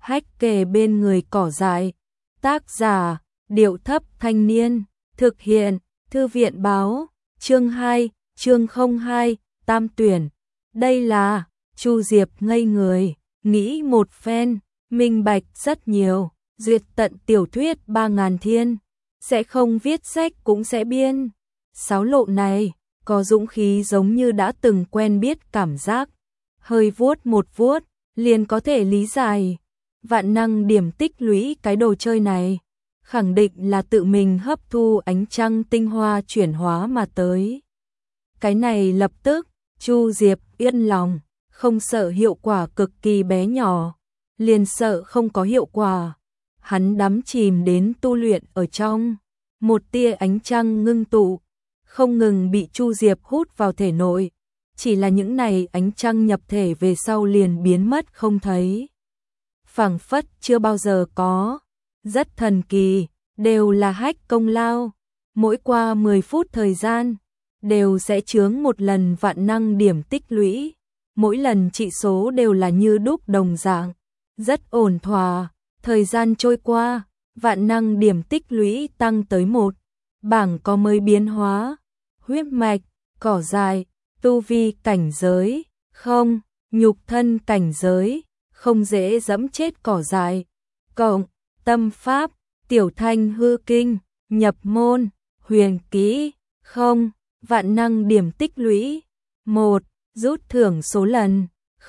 Hách kề bên người cỏ dại. Tác giả, Điệu Thấp Thanh Niên. Thực hiện, Thư viện Báo. Chương 2, chương 02, Tam tuyển. Đây là, Chu Diệp ngây người, nghĩ một phen, minh bạch rất nhiều, duyệt tận tiểu thuyết 3000 thiên, sẽ không viết sách cũng sẽ biên. Sáo lộ này, có dũng khí giống như đã từng quen biết cảm giác, hơi vuốt một vuốt, liền có thể lý giải. Vạn năng điểm tích lũy cái đồ chơi này, khẳng định là tự mình hấp thu ánh trăng tinh hoa chuyển hóa mà tới. Cái này lập tức, Chu Diệp yên lòng, không sợ hiệu quả cực kỳ bé nhỏ, liền sợ không có hiệu quả. Hắn đắm chìm đến tu luyện ở trong, một tia ánh trăng ngưng tụ, không ngừng bị Chu Diệp hút vào thể nội, chỉ là những này ánh trăng nhập thể về sau liền biến mất không thấy. Phảng phất chưa bao giờ có, rất thần kỳ, đều là Hách công lao, mỗi qua 10 phút thời gian, đều sẽ chướng một lần vạn năng điểm tích lũy, mỗi lần trị số đều là như đúc đồng dạng, rất ổn thỏa. Thời gian trôi qua, vạn năng điểm tích lũy tăng tới 1, bảng có mới biến hóa, huyết mạch, cỏ dại, tu vi cảnh giới, không, nhục thân cảnh giới, không dễ dẫm chết cỏ dại, cộng, tâm pháp, tiểu thanh hư kinh, nhập môn, huyền kỹ, không, vạn năng điểm tích lũy, 1, rút thưởng số lần,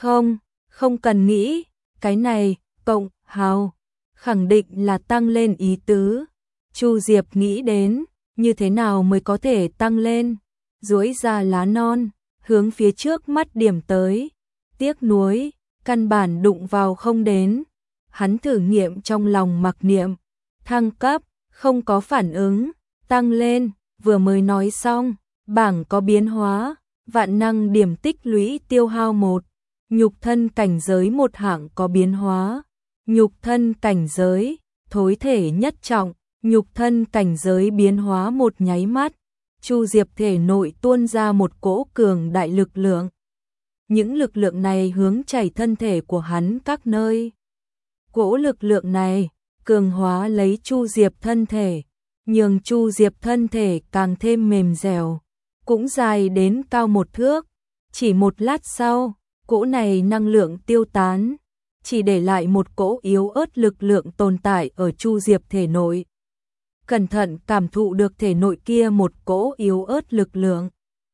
không cần nghĩ, cái này, cộng, hào, khẳng định là tăng lên ý tứ. Chu Diệp nghĩ đến, như thế nào mới có thể tăng lên, duỗi ra lá non, hướng phía trước mắt điểm tới, tiếc nuối, căn bản đụng vào không đến. Hắn thử nghiệm trong lòng mặc niệm, thăng cấp, không có phản ứng, tăng lên, vừa mới nói xong, bảng có biến hóa, vạn năng điểm tích lũy tiêu hao 1, nhục thân cảnh giới một hạng có biến hóa, nhục thân cảnh giới, thối thể nhất trọng, nhục thân cảnh giới biến hóa một nháy mắt, Chu Diệp thể nội tuôn ra một cỗ cường đại lực lượng. Những lực lượng này hướng chảy thân thể của hắn các nơi. Cỗ lực lượng này cường hóa lấy Chu Diệp thân thể, nhường Chu Diệp thân thể càng thêm mềm dẻo, cũng dài đến cao 1 thước. Chỉ một lát sau, cỗ này năng lượng tiêu tán, chỉ để lại một cỗ yếu ớt lực lượng tồn tại ở Chu Diệp thể nội. Cẩn thận cảm thụ được thể nội kia một cỗ yếu ớt lực lượng.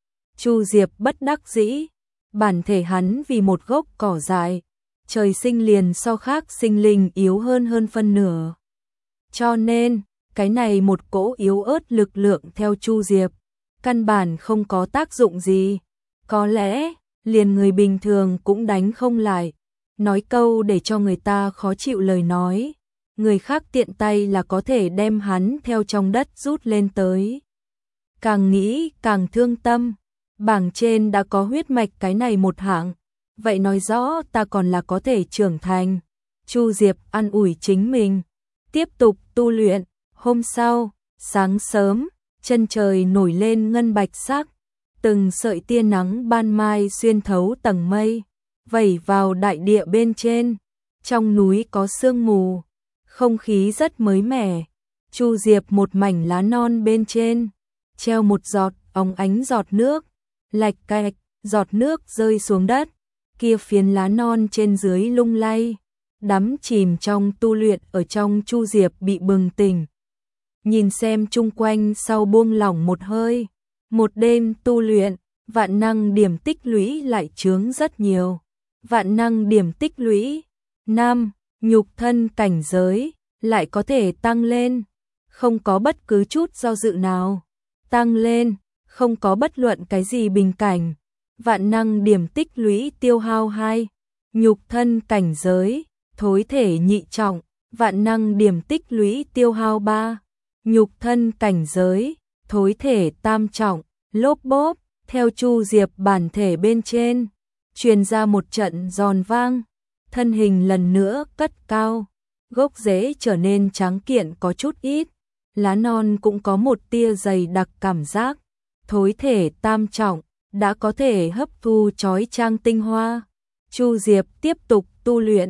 Chu Diệp bất đắc dĩ, bản thể hắn vì một gốc cỏ dại, trời sinh liền so khác sinh linh yếu hơn phân nửa. Cho nên, cái này một cỗ yếu ớt lực lượng theo Chu Diệp, căn bản không có tác dụng gì. Có lẽ, liền người bình thường cũng đánh không lại. Nói câu để cho người ta khó chịu lời nói, người khác tiện tay là có thể đem hắn theo trong đất rút lên tới. Càng nghĩ càng thương tâm, bảng trên đã có huyết mạch cái này một hạng, vậy nói rõ ta còn là có thể trưởng thành. Chu Diệp an ủi chính mình, tiếp tục tu luyện. Hôm sau, sáng sớm, chân trời nổi lên ngân bạch sắc, từng sợi tia nắng ban mai xuyên thấu tầng mây, vẩy vào đại địa bên trên. Trong núi có sương mù, không khí rất mới mẻ. Chu Diệp một mảnh lá non bên trên, treo một giọt óng ánh giọt nước, lạch cạch, giọt nước rơi xuống đất, kia phiến lá non trên dưới lung lay, đắm chìm trong tu luyện ở trong. Chu Diệp bị bừng tỉnh, nhìn xem chung quanh sau buông lỏng một hơi. Một đêm tu luyện, vạn năng điểm tích lũy lại chướng rất nhiều. Vạn năng điểm tích lũy 5, nhục thân cảnh giới lại có thể tăng lên, không có bất cứ chút do dự nào. Tăng lên, không có bất luận cái gì bình cảnh. Vạn năng điểm tích lũy tiêu hao 2, nhục thân cảnh giới, thối thể nhị trọng. Vạn năng điểm tích lũy tiêu hao 3, nhục thân cảnh giới, thối thể tam trọng. Lốp bốp, theo Chu Diệp bản thể bên trên, truyền ra một trận giòn vang, thân hình lần nữa cất cao, gốc rễ trở nên trắng kiện có chút ít, lá non cũng có một tia dày đặc cảm giác, thối thể tam trọng, đã có thể hấp thu chói chang tinh hoa. Chu Diệp tiếp tục tu luyện,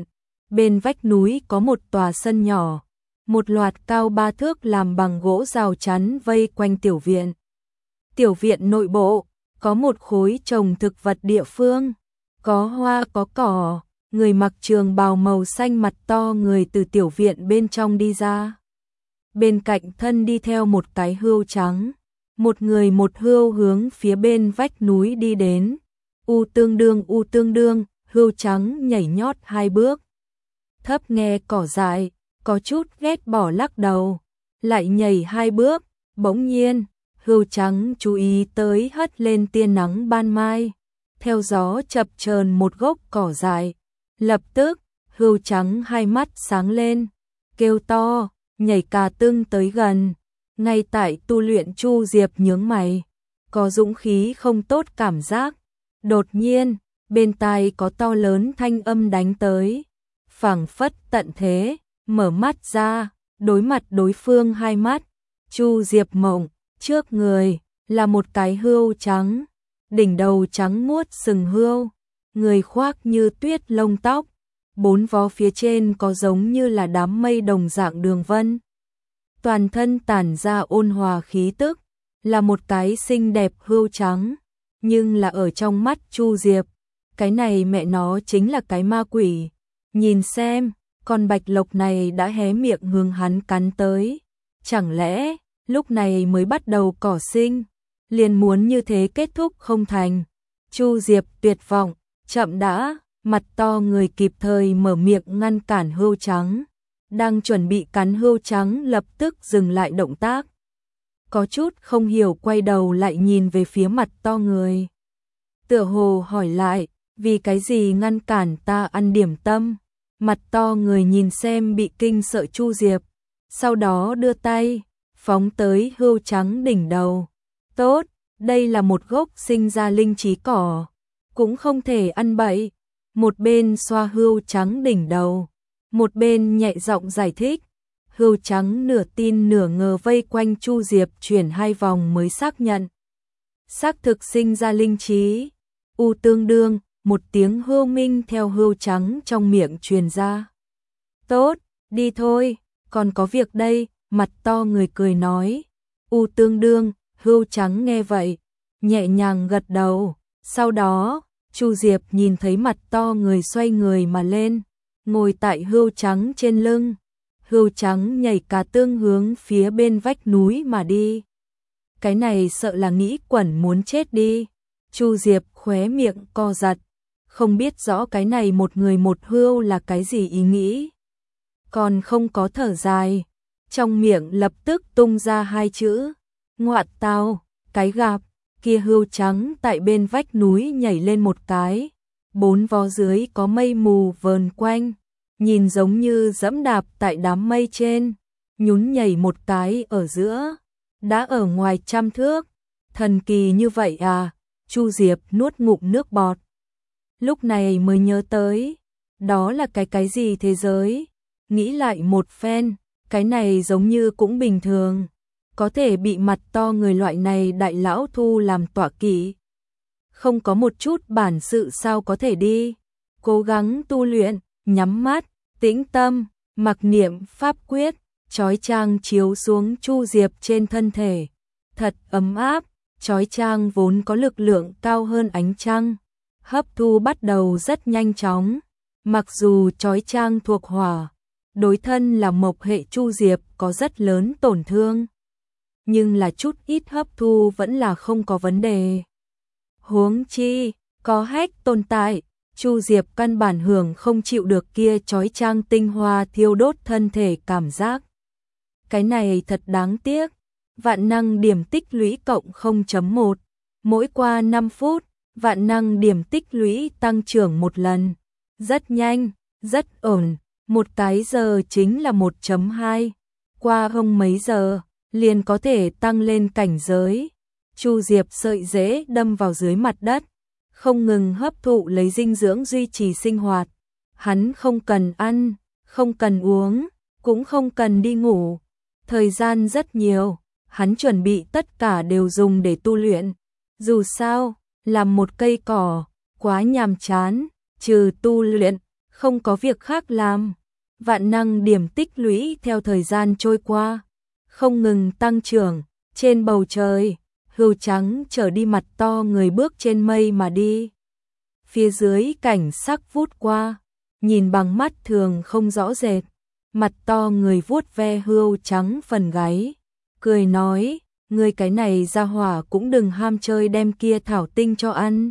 Bên vách núi có một tòa sân nhỏ, một loạt cao 3 thước làm bằng gỗ rào chắn vây quanh tiểu viện. Tiểu viện nội bộ có một khối trồng thực vật địa phương, có hoa có cỏ, người mặc trường bào màu xanh mặt to người từ tiểu viện bên trong đi ra. Bên cạnh thân đi theo một cái hươu trắng, một người một hươu hướng phía bên vách núi đi đến. U tương đương, hươu trắng nhảy nhót 2 bước. Thấp nghe cỏ dại, có chút ghét bỏ lắc đầu, lại nhảy 2 bước, bỗng nhiên, hươu trắng chú ý tới hất lên tia nắng ban mai, theo gió chập chờn một gốc cỏ dại. Lập tức, hươu trắng hai mắt sáng lên, kêu to, nhảy cà tưng tới gần. Ngay tại tu luyện Chu Diệp nhướng mày, có dũng khí không tốt cảm giác. Đột nhiên, bên tai có to lớn thanh âm đánh tới, phảng phất tận thế, mở mắt ra, đối mặt đối phương 2 mắt. Chu Diệp mộng, trước người là một cái hươu trắng, đỉnh đầu trắng muốt sừng hươu, người khoác như tuyết lông tóc, 4 vó phía trên có giống như là đám mây đồng dạng đường vân. Toàn thân tản ra ôn hòa khí tức, là một cái xinh đẹp hươu trắng, nhưng là ở trong mắt Chu Diệp, cái này mẹ nó chính là cái ma quỷ. Nhìn xem, con bạch lộc này đã hé miệng hướng hắn cắn tới, chẳng lẽ lúc này mới bắt đầu cỏ sinh, liền muốn như thế kết thúc không thành. Chu Diệp tuyệt vọng, chậm đã, mặt to người kịp thời mở miệng ngăn cản hươu trắng. Đang chuẩn bị cắn hươu trắng lập tức dừng lại động tác. Có chút không hiểu quay đầu lại nhìn về phía mặt to người. Tựa hồ hỏi lại, vì cái gì ngăn cản ta ăn điểm tâm? Mặt to người nhìn xem bị kinh sợ Chu Diệp, sau đó đưa tay, phóng tới hươu trắng đỉnh đầu. Tốt, đây là một gốc sinh ra linh trí cỏ, cũng không thể ăn bậy. Một bên xoa hươu trắng đỉnh đầu, một bên nhẹ giọng giải thích. Hươu trắng nửa tin nửa ngờ vây quanh Chu Diệp chuyển 2 vòng mới xác nhận. Xác thực sinh ra linh trí. U tương đương, một tiếng hươu minh theo hươu trắng trong miệng truyền ra. Tốt, đi thôi, còn có việc đây, mặt to người cười nói. U tương đương, hươu trắng nghe vậy, nhẹ nhàng gật đầu. Sau đó, Chu Diệp nhìn thấy mặt to người xoay người mà lên, ngồi tại hươu trắng trên lưng. Hươu trắng nhảy cà tương hướng phía bên vách núi mà đi. Cái này sợ là nghĩ quẩn muốn chết đi. Chu Diệp khóe miệng co giật, không biết rõ cái này một người một hươu là cái gì ý nghĩ. Còn không có thở dài, trong miệng lập tức tung ra 2 chữ. Ngoạn tao, cái gặp, kia hươu trắng tại bên vách núi nhảy lên một cái. 4 vó dưới có mây mù vờn quanh, nhìn giống như dẫm đạp tại đám mây trên, nhún nhảy một cái ở giữa, đã ở ngoài 100 thước. Thần kỳ như vậy à? Chu Diệp nuốt ngụm nước bọt. Lúc này mới nhớ tới, đó là cái gì thế giới? Nghĩ lại một phen, cái này giống như cũng bình thường, có thể bị mặt to người loại này đại lão thu làm tọa kỵ. Không có một chút bản sự sao có thể đi. Cố gắng tu luyện, nhắm mắt, tĩnh tâm, mặc niệm pháp quyết, chói chang chiếu xuống Chu Diệp trên thân thể. Thật ấm áp, chói chang vốn có lực lượng cao hơn ánh trăng, hấp thu bắt đầu rất nhanh chóng. Mặc dù chói chang thuộc hỏa, đối thân là mộc hệ Chu Diệp có rất lớn tổn thương, nhưng là chút ít hấp thu vẫn là không có vấn đề. Huống chi, có hách tồn tại, Chu Diệp căn bản hưởng không chịu được kia chói chang tinh hoa thiêu đốt thân thể cảm giác. Cái này thật đáng tiếc. Vạn năng điểm tích lũy cộng 0.1. Mỗi qua 5 phút, vạn năng điểm tích lũy tăng trưởng 1 lần. Rất nhanh, rất ổn. 1 cái giờ chính là 1.2. Qua không mấy giờ, liền có thể tăng lên cảnh giới. Chu Diệp sợi rễ đâm vào dưới mặt đất, không ngừng hấp thụ lấy dinh dưỡng duy trì sinh hoạt. Hắn không cần ăn, không cần uống, cũng không cần đi ngủ. Thời gian rất nhiều, hắn chuẩn bị tất cả đều dùng để tu luyện. Dù sao, làm một cây cỏ, quá nhàm chán, trừ tu luyện, không có việc khác làm. Vạn năng điểm tích lũy theo thời gian trôi qua, không ngừng tăng trưởng. Trên bầu trời, hươu trắng chở đi mặt to người bước trên mây mà đi. Phía dưới cảnh sắc vút qua, nhìn bằng mắt thường không rõ rệt. Mặt to người vuốt ve hươu trắng phần gáy, cười nói, ngươi cái này ra hỏa cũng đừng ham chơi đem kia thảo tinh cho ăn.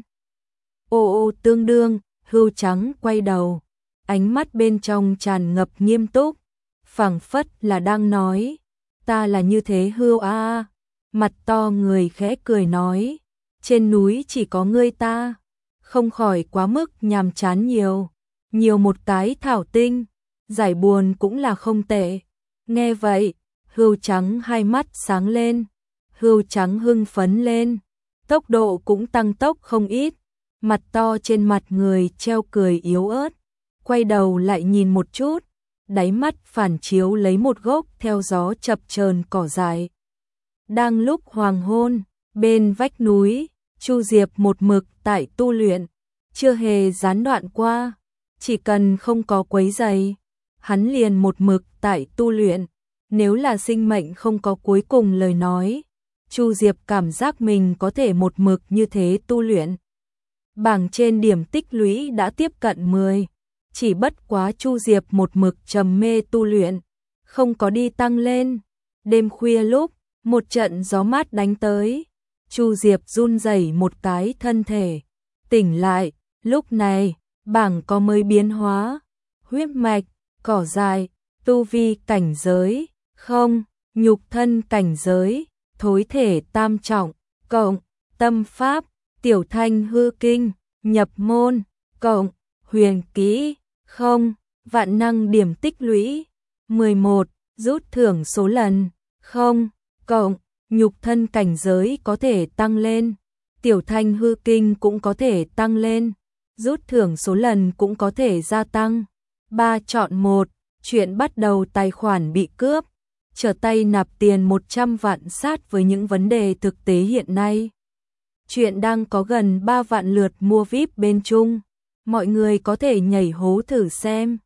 Ô tương đương, hươu trắng quay đầu, ánh mắt bên trong tràn ngập nghiêm túc, phảng phất là đang nói, ta là như thế hươu a. Mặt to người khẽ cười nói, trên núi chỉ có ngươi ta, không khỏi quá mức nhàm chán nhiều một cái thảo tinh, giải buồn cũng là không tệ. Nghe vậy, hươu trắng hai mắt sáng lên, hươu trắng hưng phấn lên, tốc độ cũng tăng tốc không ít, mặt to trên mặt người treo cười yếu ớt, quay đầu lại nhìn một chút, đáy mắt phản chiếu lấy một gốc theo gió chập chờn cỏ dại. Đang lúc hoàng hôn, bên vách núi, Chu Diệp một mực tại tu luyện, chưa hề gián đoạn qua, chỉ cần không có quấy rầy, hắn liền một mực tại tu luyện. Nếu là sinh mệnh không có cuối cùng lời nói, Chu Diệp cảm giác mình có thể một mực như thế tu luyện. Bảng trên điểm tích lũy đã tiếp cận 10, chỉ bất quá Chu Diệp một mực trầm mê tu luyện, không có đi tăng lên. Đêm khuya lúc, một trận gió mát đánh tới, Chu Diệp run rẩy một cái thân thể, tỉnh lại, lúc này, bảng có mới biến hóa, huyết mạch, cỏ dại, tu vi cảnh giới, không, nhục thân cảnh giới, thối thể tam trọng, cộng, tâm pháp, tiểu thanh hư kinh, nhập môn, cộng, huyền kỹ, không, vạn năng điểm tích lũy, 11, rút thưởng số lần, không, cộng, nhục thân cảnh giới có thể tăng lên, tiểu thanh hư kinh cũng có thể tăng lên, rút thưởng số lần cũng có thể gia tăng. 3 chọn 1, chuyện bắt đầu tài khoản bị cướp, trở tay nạp tiền 100 vạn sát với những vấn đề thực tế hiện nay. Chuyện đang có gần 3 vạn lượt mua VIP bên Trung, mọi người có thể nhảy hố thử xem.